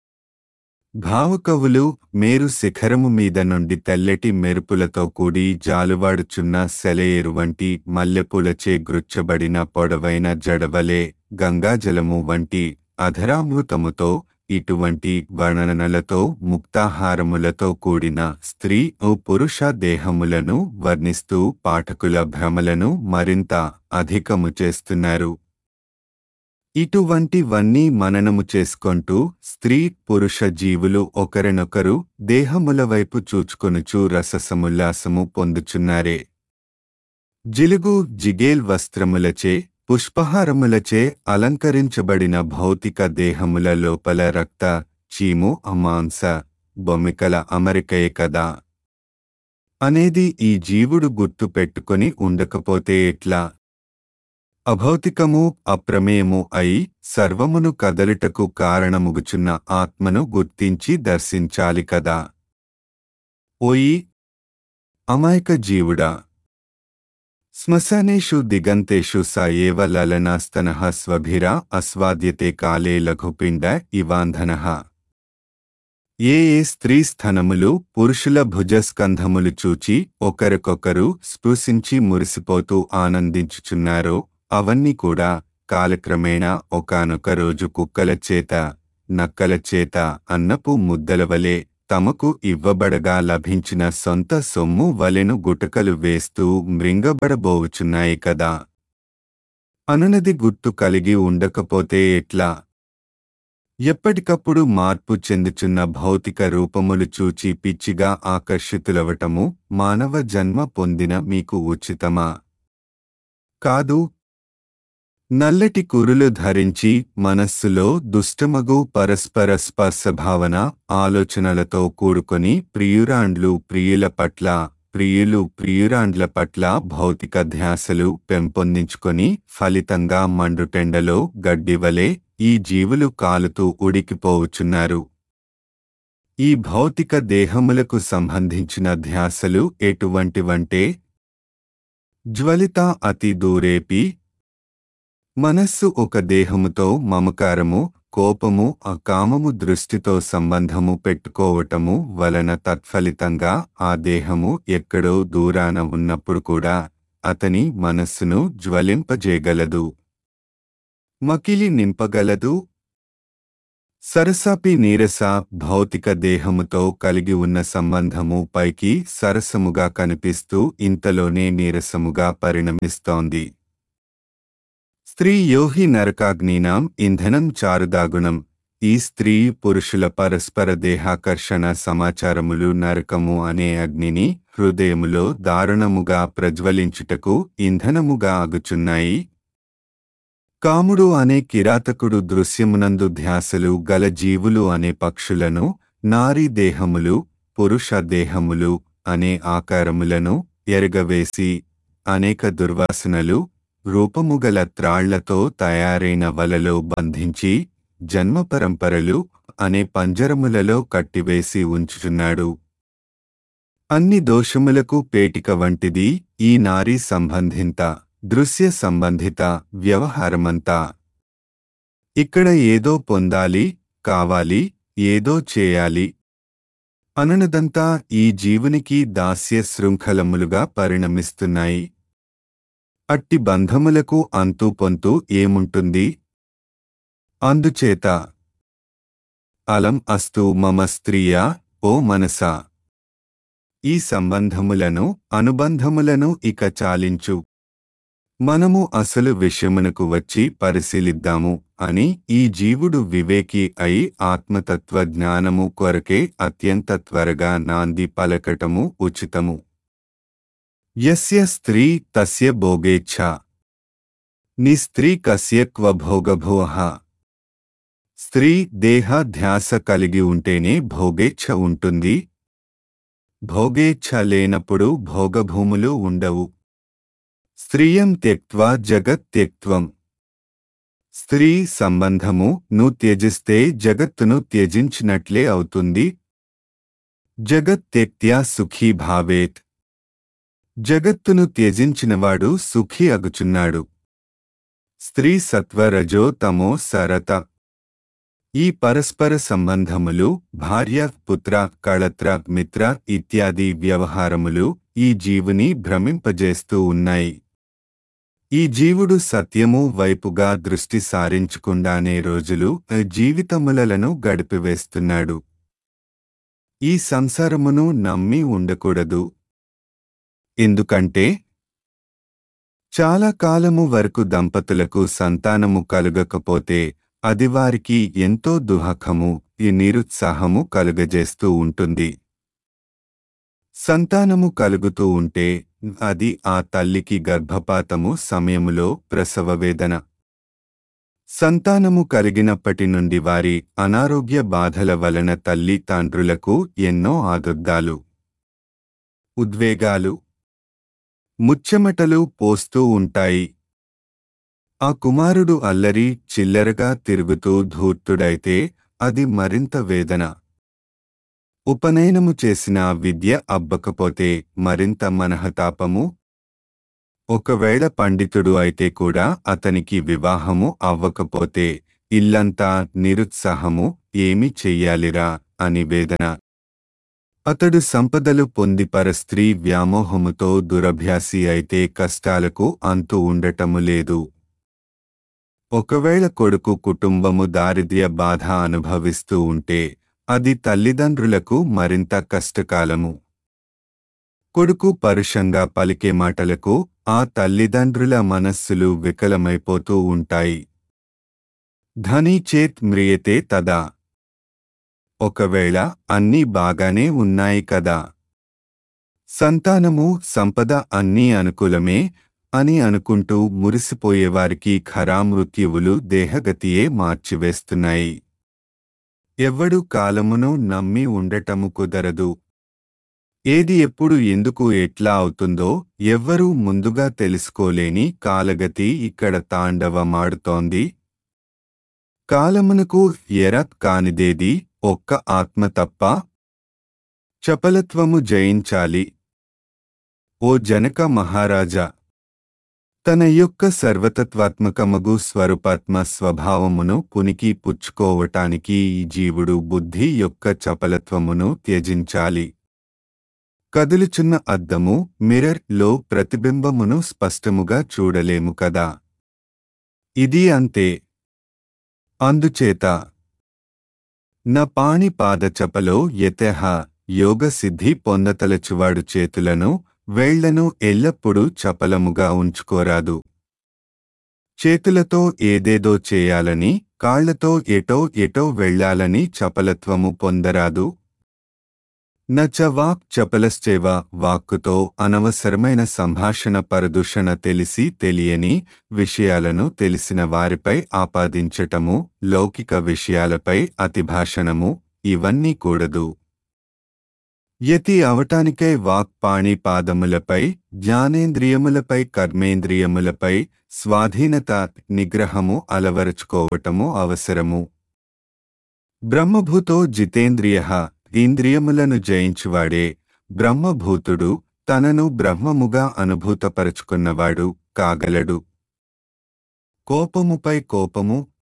భావకవులు మేరు శిఖరము మీద నుండి తెల్లటి మెరుపులతో కూడి జాలువాడుచున్న సెలయేరు వంటి మల్లెపూలచే గృచ్చబడిన పొడవైన జడవలే, గంగాజలము వంటి అధరామృతముతో, ఇటువంటి వర్ణనలతో, ముక్తాహారములతో కూడిన స్త్రీ ఓ పురుష దేహములను వర్ణిస్తూ పాఠకుల భ్రమలను మరింత అధికము చేస్తున్నారు. ఇటువంటివన్నీ మననము చేసుకొంటూ స్త్రీ పురుష జీవులు ఒకరినొకరు దేహముల వైపు చూచుకొనుచు రససముల్లాసము పొందుచున్నారే. జిలుగు, జిగేల్ వస్త్రములచే, పుష్పహారములచే అలంకరించబడిన భౌతిక దేహముల లోపల రక్త, చీము, మాంస, బొమ్మికల అమరికయే కదా. అనేది ఈ జీవుడు గుర్తు పెట్టుకొని ఉండకపోతే ఎట్లా? అభౌతికము, అప్రమేయము అయి సర్వమును కదలిటకు కారణముగుచున్న ఆత్మను గుర్తించి దర్శించాలి కదా. ఓయి అమాయక జీవుడా, శ్మశానేషు దిగంతేషు స ఏవ లలనాస్తనః స్వభిరా అస్వాద్యతే కాలే లఘుపిండ ఇవాంధనః. ఏ ఏ స్త్రీ స్థనములు, పురుషుల భుజస్కంధములు చూచి ఒకరికొకరు స్పృశించి మురిసిపోతూ ఆనందించుచున్నారో అవన్నీ కూడా కాలక్రమేణా ఒకానొక రోజు కుక్కల చేత, నక్కల చేత అన్నపు ముద్దలవలే తమకు ఇవ్వబడగా లభించిన సొంత సొమ్ము వలెను గుటకలు వేస్తూ మృంగబడబోవుచున్నాయి కదా. అనునది గుర్తు కలిగి ఉండకపోతే ఎట్లా? ఎప్పటికప్పుడు మార్పు చెందుచున్న భౌతిక రూపములు చూచి పిచ్చిగా ఆకర్షితులవటము మానవ జన్మ పొందిన మీకు ఉచితమా? కాదు. నల్లటి కురులు ధరించి మనస్సులో దుష్టమగు పరస్పర స్పర్శభావన ఆలోచనలతో కూడుకొని ప్రియురాండ్లు ప్రియుల పట్ల, ప్రియులు ప్రియురాండ్ల పట్ల భౌతిక ధ్యాసలు పెంపొందించుకొని ఫలితంగా మండుటెండలో గడ్డివలే ఈ జీవులు కాలుతూ ఉడికిపోవుచున్నారు. ఈ భౌతిక దేహములకు సంబంధించిన ధ్యాసలు ఎటువంటివంటే జ్వలిత అతి దూరేపి. మనస్సు ఒక దేహముతో మమకారము, కోపము, అకామము దృష్టితో సంబంధము పెట్టుకోవటము వలన తత్ఫలితంగా ఆ దేహము ఎక్కడో దూరాన ఉన్నప్పుడు కూడా అతని మనస్సును జ్వలింపజేయగలదు, మకిలి నింపగలదు. సరసాపి నీరస భౌతిక దేహముతో కలిగి ఉన్న సంబంధము పైకి సరసముగా కనిపిస్తూ ఇంతలోనే నీరసముగా పరిణమిస్తోంది. స్త్రీ యోహి నరకాగ్నినాం ఇంధనం చారుదాగుణం. ఈ స్త్రీ పురుషుల పరస్పర దేహాకర్షణ సమాచారములు నరకము అనే అగ్నిని హృదయములో దారుణముగా ప్రజ్వలించుటకు ఇంధనముగా ఆగుచున్నాయి. కాముడు అనే కిరాతకుడు దృశ్యమునందు ధ్యాసలు గల జీవులు అనే పక్షులను, నారీ దేహములు, పురుష దేహములు అనే ఆకారములను ఎరగవేసి అనేక దుర్వాసనలు రూపముగల త్రాళ్లతో తయారైన వలలో బంధించి జన్మపరంపరలు అనే పంజరములలో కట్టివేసి ఉంచుచున్నాడు. అన్ని దోషములకు పేటిక వంటిది ఈ నారీ సంబంధిత దృశ్య సంబంధిత వ్యవహారమంతా ఇక్కడ ఏదో పొందాలి, కావాలి, ఏదో చేయాలి అననదంతా ఈ జీవునికి దాస్య శృంఖలములుగా పరిణమిస్తున్నాయి. అట్టి బంధములకు అంతు పొంతు ఏముంటుంది? అందుచేత అలం అస్తు మమ స్త్రియా ఓ మనసా, ఈ సంబంధములను అనుబంధములను ఇక చాలించు, మనము అసలు విషయమునకు వచ్చి పరిశీలిద్దాము అని ఈ జీవుడు వివేకి అయి ఆత్మతత్వ జ్ఞానము కొరకే అత్యంత త్వరగా నాంది పలకటము ఉచితము. యస్య స్త్రీ తస్య భోగేచ్ఛ, నిస్త్రీ కస్య క్వ భోగభోహ. స్త్రీ దేహ ధ్యాస కలిగి ఉంటేనే భోగేచ్ఛ ఉంటుంది. భోగేచ్ఛ లేనప్పుడు భోగభూములు ఉండవు. స్త్రియం త్యక్త్వా జగత్ త్యక్త్వం. స్త్రీ సంబంధము ను త్యజిస్తే జగత్తును త్యజించినట్లే అవుతుంది. జగత్ త్యక్త్యా సుఖీ భావేత్. జగత్తును త్యజించినవాడు సుఖీ అగుచున్నాడు. స్త్రీ సత్వ రజో తమో సరత. ఈ పరస్పర సంబంధములు భార్య, పుత్ర, కళత్ర, మిత్ర ఇత్యాది వ్యవహారములు ఈ జీవుని భ్రమింపజేస్తూ ఉన్నాయి. ఈ జీవుడు సత్యము వైపుగా దృష్టి సారించకుండానే రోజులు జీవితములను గడిపివేస్తున్నాడు. ఈ సంసారమును నమ్మి ఉండకూడదు. ఎందుకంటే చాలా కాలము వరకు దంపతులకు సంతానము కలుగకపోతే అది వారికి ఎంతో దుఃఖము, ఈ నిరుత్సాహము కలుగజేస్తూ ఉంటుంది. సంతానము కలుగుతూ ఉంటే అది ఆ తల్లికి గర్భపాతము సమయములో ప్రసవవేదన. సంతానము కలిగినప్పటి నుండి వారి అనారోగ్య బాధల వలన తల్లి తండ్రులకు ఎన్నో ఆదుర్దాలు, ఉద్వేగాలు, ముచ్చెమటలు పోస్తూ ఉంటాయి. ఆ కుమారుడు అల్లరి చిల్లరగా తిరుగుతూ ధూర్తుడైతే అది మరింత వేదన. ఉపనయనము చేసిన విద్య అబ్బకపోతే మరింత మనహతాపము. ఒకవేళ పండితుడు అయితే కూడా అతనికి వివాహము అవ్వకపోతే ఇల్లంతా నిరుత్సాహము, ఏమి చెయ్యాలిరా అని వేదన. అతడు సంపదలు పొంది పరస్త్రీ వ్యామోహముతో దురభ్యాసి అయితే కష్టాలకు అంతు ఉండటము లేదు. ఒకవేళ కొడుకు కుటుంబము దారిద్ర్య బాధ అనుభవిస్తూ ఉంటే అది తల్లిదండ్రులకు మరింత కష్టకాలము. కొడుకు పరుషంగా పలికే మాటలకు ఆ తల్లిదండ్రుల మనస్సులు వికలమైపోతూ ఉంటాయి. ధనీ చేత్ మ్రియతే తదా. ఒకవేళ అన్నీ బాగానే ఉన్నాయి కదా, సంతానము సంపద అన్నీ అనుకూలమే అని అనుకుంటూ మురిసిపోయేవారికి ఖరామృత్యువులు దేహగతియే మార్చివేస్తున్నాయి. ఎవ్వడు కాలమును నమ్మి ఉండటము కుదరదు. ఏది ఎప్పుడు ఎందుకు ఎట్లా అవుతుందో ఎవ్వరూ ముందుగా తెలుసుకోలేని కాలగతి ఇక్కడ తాండవమాడుతోంది. కాలమునకు ఎర కానిదేది ఒక్క ఆత్మ తప్ప. చపలత్వము జయించాలి. ఓ జనక మహారాజా, తన యొక్క సర్వతత్వాత్మకమగు స్వరూపాత్మ స్వభావమును పునికి పుచ్చుకోవటానికి ఈ జీవుడు బుద్ధి యొక్క చపలత్వమును త్యజించాలి. కదులుచున్న అద్దము మిర్రర్ లో ప్రతిబింబమును స్పష్టముగా చూడలేము కదా, ఇది అంతే. అందుచేత న పాణి పాద చపలో యతః యోగ సిద్ధి పొందతలచువాడు చేతులను వేళ్లను ఎల్లప్పుడూ చపలముగా ఉంచుకోరాదు. చేతులతో ఏదేదో చేయాలని, కాళ్లతో ఎటో ఎటో వెళ్లాలని చపలత్వము పొందరాదు. నచ వాక్ చపలశ్చేవ. వాక్కుతో అనవసరమైన సంభాషణ పరదూషణ తెలిసి తెలియని విషయాలను తెలిసిన వారిపై ఆపాదించటము, లౌకిక విషయాలపై అతిభాషణము ఇవన్నీ కూడదు. యతి అవటానికై వాక్ పాణి పాదములపై, జ్ఞానేంద్రియములపై, కర్మేంద్రియములపై స్వాధీనత నిగ్రహము అలవరుచుకోవటము అవసరము. బ్రహ్మభూతో జితేంద్రియః. ఇంద్రియములను జయించువాడే బ్రహ్మభూతుడు, తనను బ్రహ్మముగా అనుభూతపరచుకున్నవాడు. కాగలడు. కోపముపై కోపము.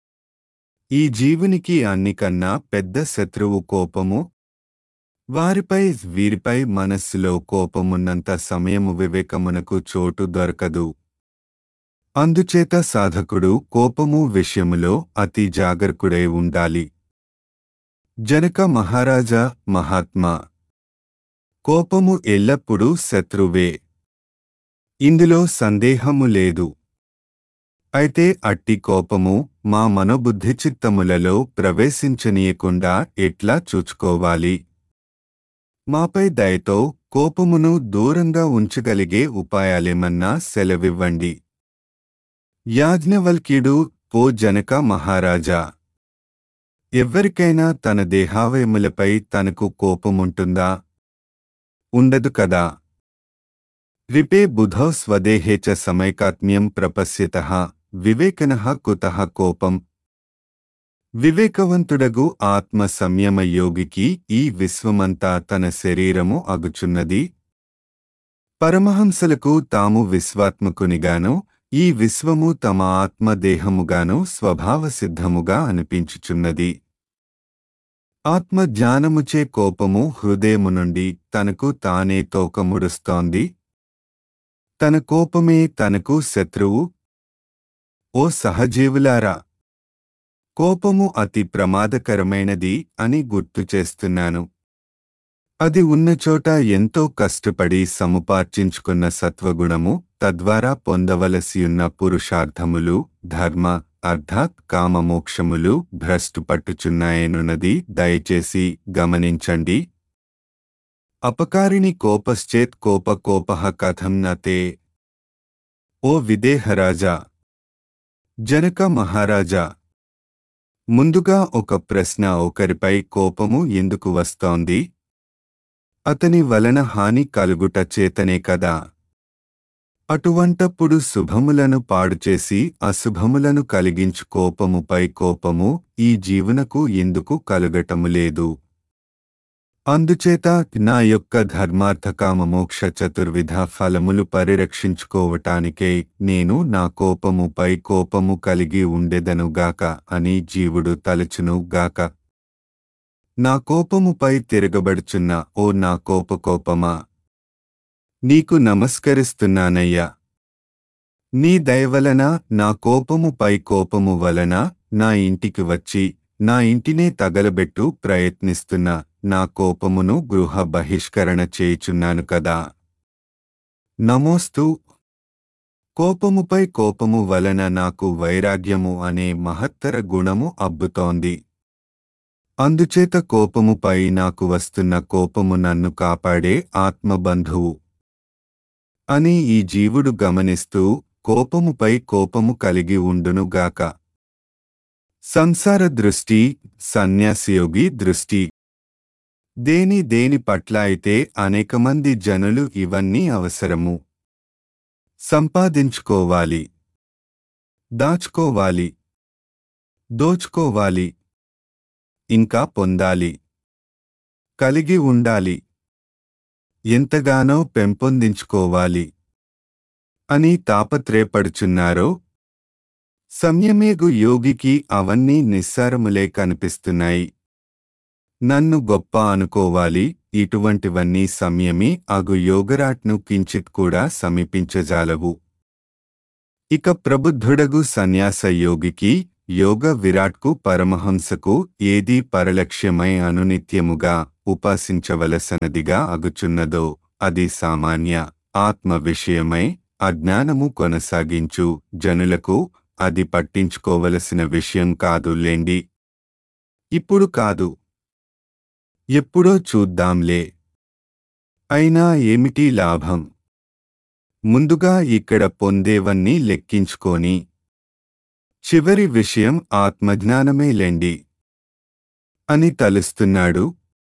ఈ జీవునికి అన్నికన్నా పెద్ద శత్రువు కోపము. వారిపై వీరిపై మనస్సులో కోపమున్నంత సమయము వివేకమునకు చోటు దొరకదు. అందుచేత సాధకుడు కోపము విషయములో అతి జాగరూకుడై ఉండాలి. జనక మహారాజా మహాత్మా, కోపము ఎల్లప్పుడూ శత్రువే. ఇందులో సందేహము లేదు. అయితే అట్టి కోపము మా మనోబుద్ధి చిత్తములలో ప్రవేశించనీయకుండా ఎట్లా చూచుకోవాలి? మాపై దయతో కోపమును దూరంగా ఉంచగలిగే ఉపాయాలేమన్నా సెలవివ్వండి. యాజ్ఞవల్క్యుడు: ఓ జనక మహారాజా, ఎవ్వరికైనా తన దేహావయములపై తనకు కోపముంటుందా? ఉండదు కదా. రిపే బుధౌ స్వదేహే చ సమైకాత్మ్యం ప్రపశ్యతః వివేకనః కుతః కోపం. వివేకవంతుడగు ఆత్మ సంయమ యోగికి ఈ విశ్వమంతా తన శరీరము అగుచున్నది. పరమహంసలకు తాము విశ్వాత్మకునిగాను, ఈ విశ్వము తమ ఆత్మదేహముగాను స్వభావసిద్ధముగా అనిపించుచున్నది. ఆత్మజ్ఞానముచే కోపము హృదయము నుండి తనకు తానే తోకముడుస్తోంది. తన కోపమే తనకు శత్రువు. ఓ సహజీవులారా, కోపము అతి ప్రమాదకరమైనది అని గుర్తు చేస్తున్నాను. అది ఉన్నచోట ఎంతో కష్టపడి సముపార్జించుకున్న సత్వగుణము, తద్వారా పొందవలసియున్న పురుషార్థములు, ధర్మ, అర్థాత్ కామమోక్షములు భ్రష్టుపట్టుచున్నాయనున్నది దయచేసి గమనించండి. అపకారిణి కోపశ్చేత్ కోప కోపః కథం నతే. ఓ విదేహరాజా, జనక మహారాజా, ముందుగా ఒక ప్రశ్న: ఒకరిపై కోపము ఎందుకు వస్తోంది? అతని వలన హాని కలుగుట చేతనే కదా. అటువంటప్పుడు శుభములను పాడుచేసి అశుభములను కలిగించు కోపముపై కోపము ఈ జీవునకు ఎందుకు కలుగటము లేదు? అందుచేత నా యొక్క ధర్మార్థకామమోక్ష చతుర్విధ ఫలములు పరిరక్షించుకోవటానికే నేను నా కోపముపై కోపము కలిగి ఉండెదనుగాక అని జీవుడు తలచునుగాక. నా కోపముపై తిరగబడుచున్న ఓ నా కోపకోపమా, నీకు నమస్కరిస్తున్నానయ్యా. నీ దయవలన నా కోపముపై కోపము వలన నా ఇంటికి వచ్చి నా ఇంటినే తగలబెట్టు ప్రయత్నిస్తున్న నా కోపమును గృహ బహిష్కరణ చేయుచున్నాను కదా. నమోస్తు. కోపముపై కోపము వలన నాకు వైరాగ్యము అనే మహత్తర గుణము అబ్బుతోంది. అందుచేత కోపముపై నాకు వస్తున్న కోపము నన్ను కాపాడే ఆత్మబంధువు అని ఈ జీవుడు గమనిస్తూ కోపముపై కోపము కలిగి ఉండునుగాక. సంసార దృష్టి, సన్యాసియోగి దృష్టి. దేని దేని పట్ల అయితే అనేకమంది జనులు ఇవన్నీ అవసరము. సంపాదించుకోవాలి, దాచుకోవాలి, దోచుకోవాలి, ఇంకా పొందాలి, కలిగి ఉండాలి, ఎంతగానో పెంపొందించుకోవాలి అని తాపత్రయపడుచున్నారో, సంయమేగు యోగికి అవన్నీ నిస్సారములే కనిపిస్తున్నాయి. నన్ను గొప్ప అనుకోవాలి, ఇటువంటివన్నీ సంయమి అగు యోగరాట్ను కించిత్ కూడా సమీపించజాలవు. ఇక ప్రబుద్ధుడగు సన్యాస యోగికి, యోగ విరాట్కు, పరమహంసకు ఏదీ పరలక్ష్యమై అనునిత్యముగా ఉపాసించవలసనదిగా అగుచున్నదో అది సామాన్య ఆత్మ విషయమై అజ్ఞానము కొనసాగించు జనులకు అది పట్టించుకోవలసిన విషయం కాదులేండి. ఇప్పుడు కాదు, ఎప్పుడో చూద్దాంలే. అయినా ఏమిటి లాభం? ముందుగా ఇక్కడ పొందేవన్నీ లెక్కించుకోని చివరి విషయం ఆత్మజ్ఞానమేలేండి అని తలుస్తున్నాడు.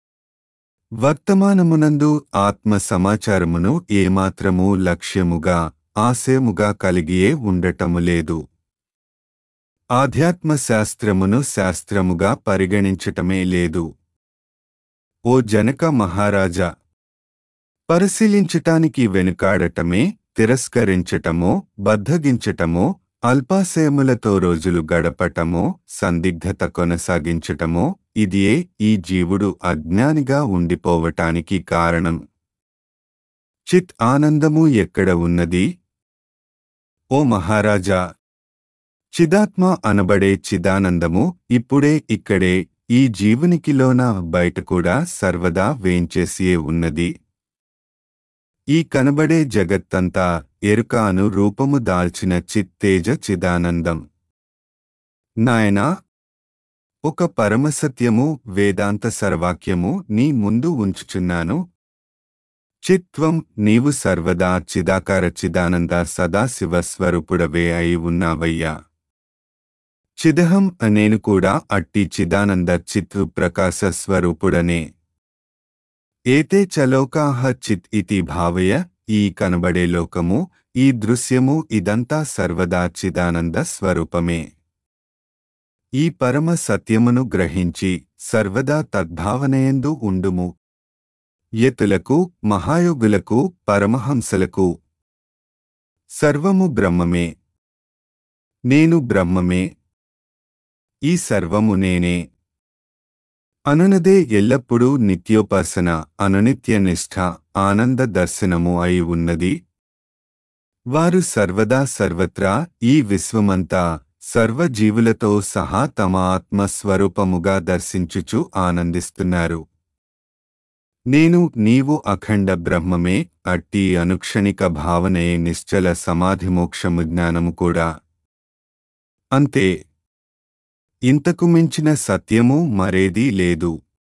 వర్తమానమునందు ఆత్మ సమాచారమును ఏమాత్రమూ లక్ష్యముగా, ఆశయముగా కలిగియే ఉండటము లేదు. ఆధ్యాత్మ శాస్త్రమును శాస్త్రముగా పరిగణించటమే లేదు. ఓ జనక మహారాజా, పరిశీలించటానికి వెనుకాడటమే తిరస్కరించటమో బద్ధగించటమో అల్పాశయములతో రోజులు గడపటమో సందిగ్ధత కొనసాగించటమో ఇదియే ఈ జీవుడు అజ్ఞానిగా ఉండిపోవటానికి కారణం. చిత్ ఆనందము ఎక్కడ ఉన్నది? ఓ మహారాజా, చిదాత్మ అనబడే చిదానందము ఇప్పుడే ఇక్కడే ఈ జీవునికిలోన బయట కూడా సర్వదా వేంచేసియే ఉన్నది. ఈ కనబడే జగత్తంతా ఎరుక అను రూపము దాల్చిన చిత్తేజ చిదానందం. నాయనా, ఒక పరమసత్యము వేదాంత సర్వాక్యము నీ ముందు ఉంచుచున్నాను. చిత్వం నీవు సర్వదా చిదాకార చిదానంద సదాశివ స్వరూపుడవే అయి ఉన్నావయ్యా. చిదహం నేను కూడా అట్టి చిదానంద చిత్తు ప్రకాశ స్వరూపుడనే. ఏతే చలోకాహ చిత్ ఇతి భావయ. ఈ కనబడే లోకము, ఈ దృశ్యము ఇదంతా సర్వదా చిదానంద స్వరూపమే. ఈ పరమ సత్యమును గ్రహించి సర్వదా తద్భావనయందు ఉండుము. యతులకు, మహాయోగులకు, పరమహంసలకు సర్వము బ్రహ్మమే. నేను బ్రహ్మమే. ఈ సర్వము నేనే అనునదే ఎల్లప్పుడూ నిత్యోపాసన, అనునిత్య నిష్ఠ, ఆనంద దర్శనము అయి ఉన్నది. వారు సర్వదా సర్వత్రా ఈ విశ్వమంతా సర్వజీవులతో సహా తమ ఆత్మస్వరూపముగా దర్శించుచు ఆనందిస్తున్నారు. నేను నీవు అఖండ బ్రహ్మమే. అట్టి అనుక్షణిక భావనే నిశ్చల సమాధిమోక్షము జ్ఞానము కూడా. అంతే. ఇంతకు మించిన సత్యము మరేదీ లేదు.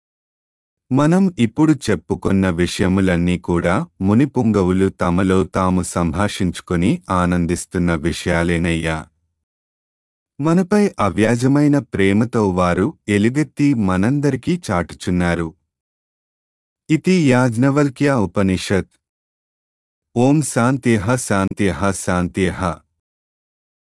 మనం ఇప్పుడు చెప్పుకొన్న విషయములన్నీ కూడా మునిపుంగవులు తమలో తాము సంభాషించుకొని ఆనందిస్తున్న విషయాలేనయ్యా. మనపై అవ్యాజమైన ప్రేమతో వారు ఎలుగెత్తి మనందరికీ చాటుచున్నారు. ఇతి యాజ్ఞవల్క్య ఉపనిషత్. ఓం శాంత్యః శాంత్యః శాంత్యః.